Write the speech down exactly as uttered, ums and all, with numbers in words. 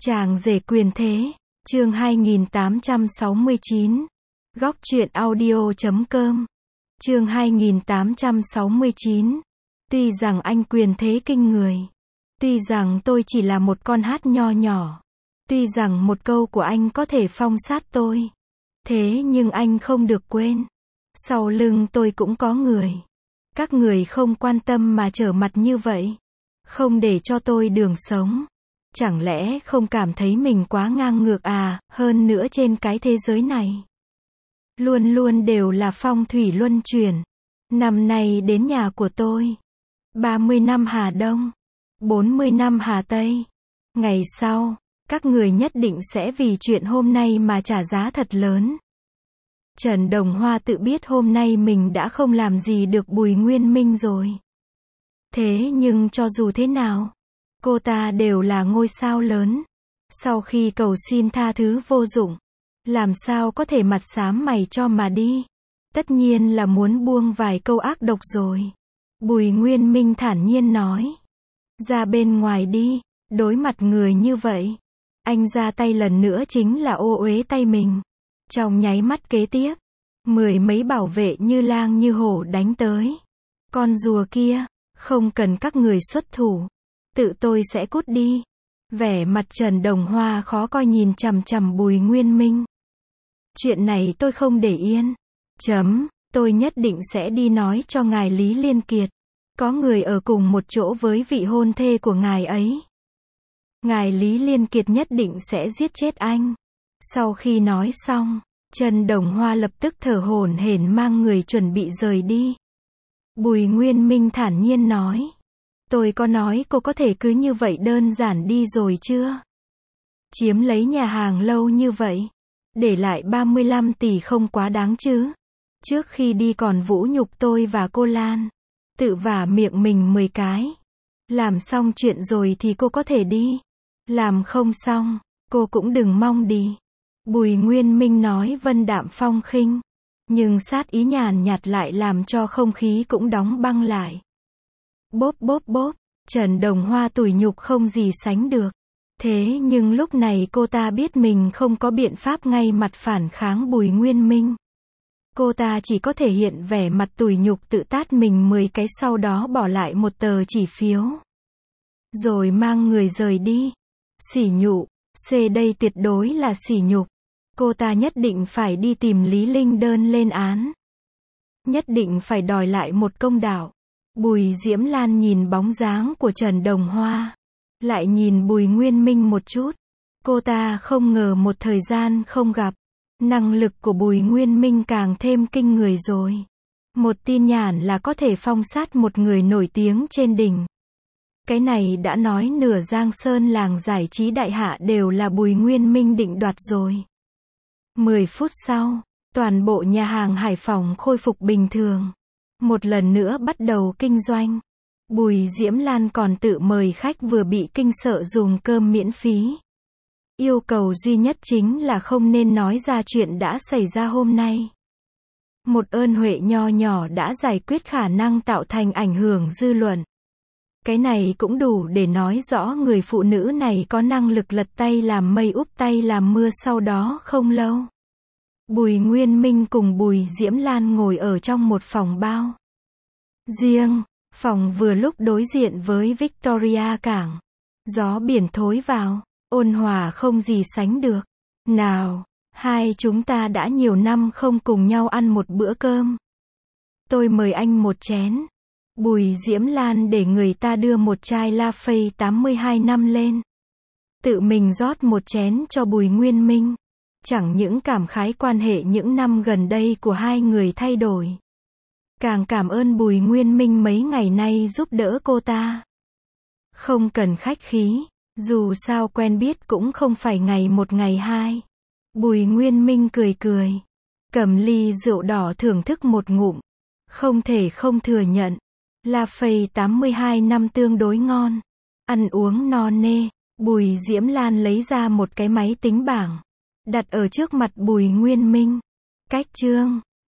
Chàng rể quyền thế, chương hai nghìn tám trăm sáu mươi chín. Góc truyện audio chấm com. Chương hai nghìn tám trăm sáu mươi chín. Tuy rằng anh quyền thế kinh người, tuy rằng tôi chỉ là một con hát nho nhỏ, tuy rằng một câu của anh có thể phong sát tôi, thế nhưng anh không được quên, sau lưng tôi cũng có người. Các người không quan tâm mà trở mặt như vậy, không để cho tôi đường sống. Chẳng lẽ không cảm thấy mình quá ngang ngược à? Hơn nữa trên cái thế giới này, luôn luôn đều là phong thủy luân chuyển. Năm nay đến nhà của tôi, ba mươi năm Hà Đông, bốn mươi năm Hà Tây. Ngày sau, các người nhất định sẽ vì chuyện hôm nay mà trả giá thật lớn. Trần Đồng Hoa tự biết hôm nay mình đã không làm gì được Bùi Nguyên Minh rồi. Thế nhưng cho dù thế nào, cô ta đều là ngôi sao lớn. Sau khi cầu xin tha thứ vô dụng, làm sao có thể mặt xám mày cho mà đi. Tất nhiên là muốn buông vài câu ác độc rồi. Bùi Nguyên Minh thản nhiên nói. Ra bên ngoài đi, đối mặt người như vậy. Anh ra tay lần nữa chính là ô uế tay mình. Trong nháy mắt kế tiếp, mười mấy bảo vệ như lang như hổ đánh tới. Con rùa kia, không cần các người xuất thủ, tự tôi sẽ cút đi. Vẻ mặt Trần Đồng Hoa khó coi nhìn chằm chằm Bùi Nguyên Minh. Chuyện này tôi không để yên. Chấm, tôi nhất định sẽ đi nói cho ngài Lý Liên Kiệt. Có người ở cùng một chỗ với vị hôn thê của ngài ấy. Ngài Lý Liên Kiệt nhất định sẽ giết chết anh. Sau khi nói xong, Trần Đồng Hoa lập tức thở hổn hển mang người chuẩn bị rời đi. Bùi Nguyên Minh thản nhiên nói. Tôi có nói cô có thể cứ như vậy đơn giản đi rồi chưa? Chiếm lấy nhà hàng lâu như vậy, để lại ba mươi lăm tỷ không quá đáng chứ? Trước khi đi còn vũ nhục tôi và cô Lan, tự vả miệng mình mười cái. Làm xong chuyện rồi thì cô có thể đi. Làm không xong, cô cũng đừng mong đi. Bùi Nguyên Minh nói vân đạm phong khinh, nhưng sát ý nhàn nhạt lại làm cho không khí cũng đóng băng lại. Bốp bốp bốp, Trần Đồng Hoa tủi nhục không gì sánh được. Thế nhưng lúc này cô ta biết mình không có biện pháp ngay mặt phản kháng Bùi Nguyên Minh. Cô ta chỉ có thể hiện vẻ mặt tủi nhục tự tát mình mười cái, sau đó bỏ lại một tờ chỉ phiếu. Rồi mang người rời đi. Sỉ nhục, C đây tuyệt đối là sỉ nhục. Cô ta nhất định phải đi tìm Lý Linh đơn lên án. Nhất định phải đòi lại một công đạo. Bùi Diễm Lan nhìn bóng dáng của Trần Đồng Hoa, lại nhìn Bùi Nguyên Minh một chút. Cô ta không ngờ một thời gian không gặp, năng lực của Bùi Nguyên Minh càng thêm kinh người rồi. Một tin nhắn là có thể phong sát một người nổi tiếng trên đỉnh. Cái này đã nói nửa Giang Sơn làng giải trí đại hạ đều là Bùi Nguyên Minh định đoạt rồi. mười phút sau, toàn bộ nhà hàng Hải Phòng khôi phục bình thường. Một lần nữa bắt đầu kinh doanh. Bùi Diễm Lan còn tự mời khách vừa bị kinh sợ dùng cơm miễn phí. Yêu cầu duy nhất chính là không nên nói ra chuyện đã xảy ra hôm nay. Một ơn huệ nho nhỏ đã giải quyết khả năng tạo thành ảnh hưởng dư luận. Cái này cũng đủ để nói rõ người phụ nữ này có năng lực lật tay làm mây úp tay làm mưa. Sau đó không lâu, Bùi Nguyên Minh cùng Bùi Diễm Lan ngồi ở trong một phòng bao riêng. Phòng vừa lúc đối diện với Victoria cảng. Gió biển thối vào, ôn hòa không gì sánh được. Nào, hai chúng ta đã nhiều năm không cùng nhau ăn một bữa cơm. Tôi mời anh một chén. Bùi Diễm Lan để người ta đưa một chai La Phây tám mươi hai năm lên. Tự mình rót một chén cho Bùi Nguyên Minh. Chẳng những cảm khái quan hệ những năm gần đây của hai người thay đổi, càng cảm ơn Bùi Nguyên Minh mấy ngày nay giúp đỡ cô ta. Không cần khách khí, dù sao quen biết cũng không phải ngày một ngày hai. Bùi Nguyên Minh cười cười, cầm ly rượu đỏ thưởng thức một ngụm. Không thể không thừa nhận, La Phây tám mươi hai năm tương đối ngon. Ăn uống no nê, Bùi Diễm Lan lấy ra một cái máy tính bảng, đặt ở trước mặt Bùi Nguyên Minh. Cách chương